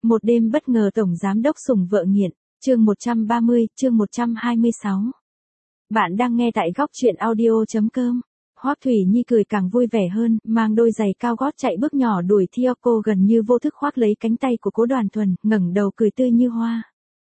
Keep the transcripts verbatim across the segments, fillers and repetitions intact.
Một đêm bất ngờ tổng giám đốc sủng vợ nghiện, chương một trăm ba mươi, chương một trăm hai mươi sáu. Bạn đang nghe tại góc truyện audio chấm com. Hoắc Thủy Nhi cười càng vui vẻ hơn, mang đôi giày cao gót chạy bước nhỏ đuổi theo cô, gần như vô thức khoác lấy cánh tay của Cố Đoàn Thuần, ngẩng đầu cười tươi như hoa.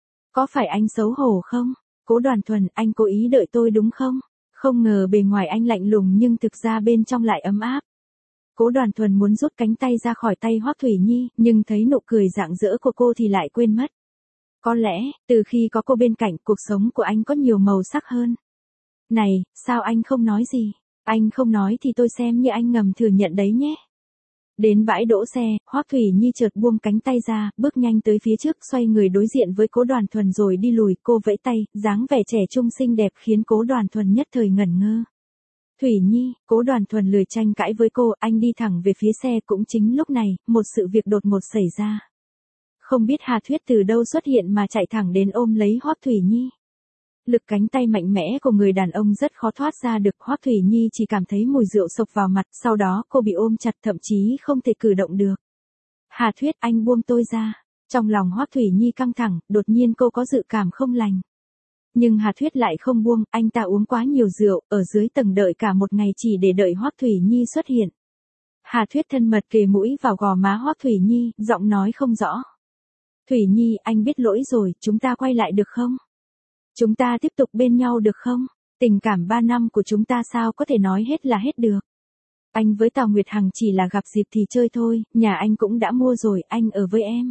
Có phải anh xấu hổ không? Cố Đoàn Thuần, anh cố ý đợi tôi đúng không? Không ngờ bề ngoài anh lạnh lùng nhưng thực ra bên trong lại ấm áp. Cố Đoàn Thuần muốn rút cánh tay ra khỏi tay Hoắc Thủy Nhi, nhưng thấy nụ cười rạng rỡ của cô thì lại quên mất. Có lẽ, từ khi có cô bên cạnh, cuộc sống của anh có nhiều màu sắc hơn. Này, sao anh không nói gì? Anh không nói thì tôi xem như anh ngầm thừa nhận đấy nhé. Đến bãi đỗ xe, Hoắc Thủy Nhi chợt buông cánh tay ra, bước nhanh tới phía trước, xoay người đối diện với Cố Đoàn Thuần rồi đi lùi. Cô vẫy tay, dáng vẻ trẻ trung xinh đẹp khiến Cố Đoàn Thuần nhất thời ngẩn ngơ. Thủy Nhi, Cố Đoàn Thuần lười tranh cãi với cô, anh đi thẳng về phía xe. Cũng chính lúc này, một sự việc đột ngột xảy ra. Không biết Hà Thuyết từ đâu xuất hiện mà chạy thẳng đến ôm lấy Hoắc Thủy Nhi. Lực cánh tay mạnh mẽ của người đàn ông rất khó thoát ra được. Hoắc Thủy Nhi chỉ cảm thấy mùi rượu sộc vào mặt, sau đó cô bị ôm chặt, thậm chí không thể cử động được. Hà Thuyết, anh buông tôi ra. Trong lòng Hoắc Thủy Nhi căng thẳng, đột nhiên cô có dự cảm không lành. Nhưng Hà Thuyết lại không buông, anh ta uống quá nhiều rượu, ở dưới tầng đợi cả một ngày chỉ để đợi Hoắc Thủy Nhi xuất hiện. Hà Thuyết thân mật kề mũi vào gò má Hoắc Thủy Nhi, giọng nói không rõ. Thủy Nhi, anh biết lỗi rồi, chúng ta quay lại được không? Chúng ta tiếp tục bên nhau được không? Tình cảm ba năm của chúng ta sao có thể nói hết là hết được? Anh với Tào Nguyệt Hằng chỉ là gặp dịp thì chơi thôi, nhà anh cũng đã mua rồi, anh ở với em.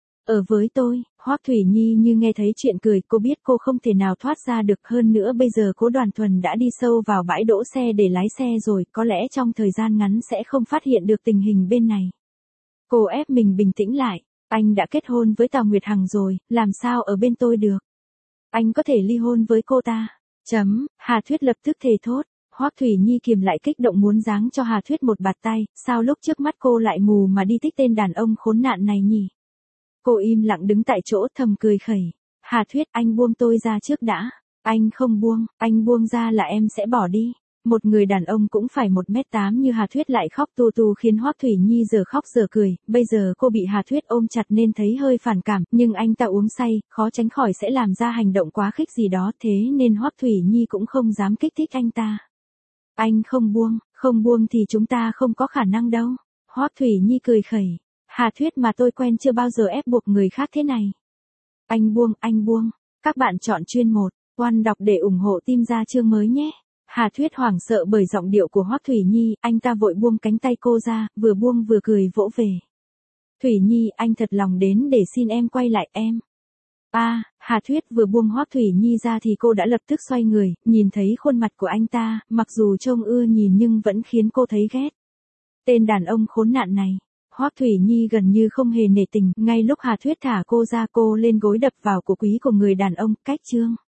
Ở với tôi. Hoắc Thủy Nhi như nghe thấy chuyện cười, cô biết cô không thể nào thoát ra được, hơn nữa bây giờ Cố Đoàn Thuần đã đi sâu vào bãi đỗ xe để lái xe rồi, có lẽ trong thời gian ngắn sẽ không phát hiện được tình hình bên này. Cô ép mình bình tĩnh lại, anh đã kết hôn với Tào Nguyệt Hằng rồi, làm sao ở bên tôi được? Anh có thể ly hôn với cô ta. Chấm, Hà Thuyết lập tức thề thốt. Hoắc Thủy Nhi kiềm lại kích động muốn giáng cho Hà Thuyết một bạt tay, sao lúc trước mắt cô lại mù mà đi thích tên đàn ông khốn nạn này nhỉ? Cô im lặng đứng tại chỗ thầm cười khẩy. Hà Thuyết, anh buông tôi ra trước đã. Anh không buông, anh buông ra là em sẽ bỏ đi. Một người đàn ông cũng phải một mét tám như Hà Thuyết lại khóc tu tu khiến Hoắc Thủy Nhi giờ khóc giờ cười. Bây giờ cô bị Hà Thuyết ôm chặt nên thấy hơi phản cảm, nhưng anh ta uống say, khó tránh khỏi sẽ làm ra hành động quá khích gì đó, thế nên Hoắc Thủy Nhi cũng không dám kích thích anh ta. Anh không buông, không buông thì chúng ta không có khả năng đâu. Hoắc Thủy Nhi cười khẩy. Hà Thuyết mà tôi quen chưa bao giờ ép buộc người khác thế này. Anh buông, anh buông. Các bạn chọn chuyên một, One đọc để ủng hộ team ra chương mới nhé. Hà Thuyết hoảng sợ bởi giọng điệu của Hoắc Thủy Nhi, anh ta vội buông cánh tay cô ra, vừa buông vừa cười vỗ về. Thủy Nhi, anh thật lòng đến để xin em quay lại em. A, à, Hà Thuyết vừa buông Hoắc Thủy Nhi ra thì cô đã lập tức xoay người, nhìn thấy khuôn mặt của anh ta, mặc dù trông ưa nhìn nhưng vẫn khiến cô thấy ghét. Tên đàn ông khốn nạn này. Hoắc Thủy Nhi gần như không hề nể tình, ngay lúc Hà Thuyết thả cô ra cô lên gối đập vào cổ quý của người đàn ông, cách chương.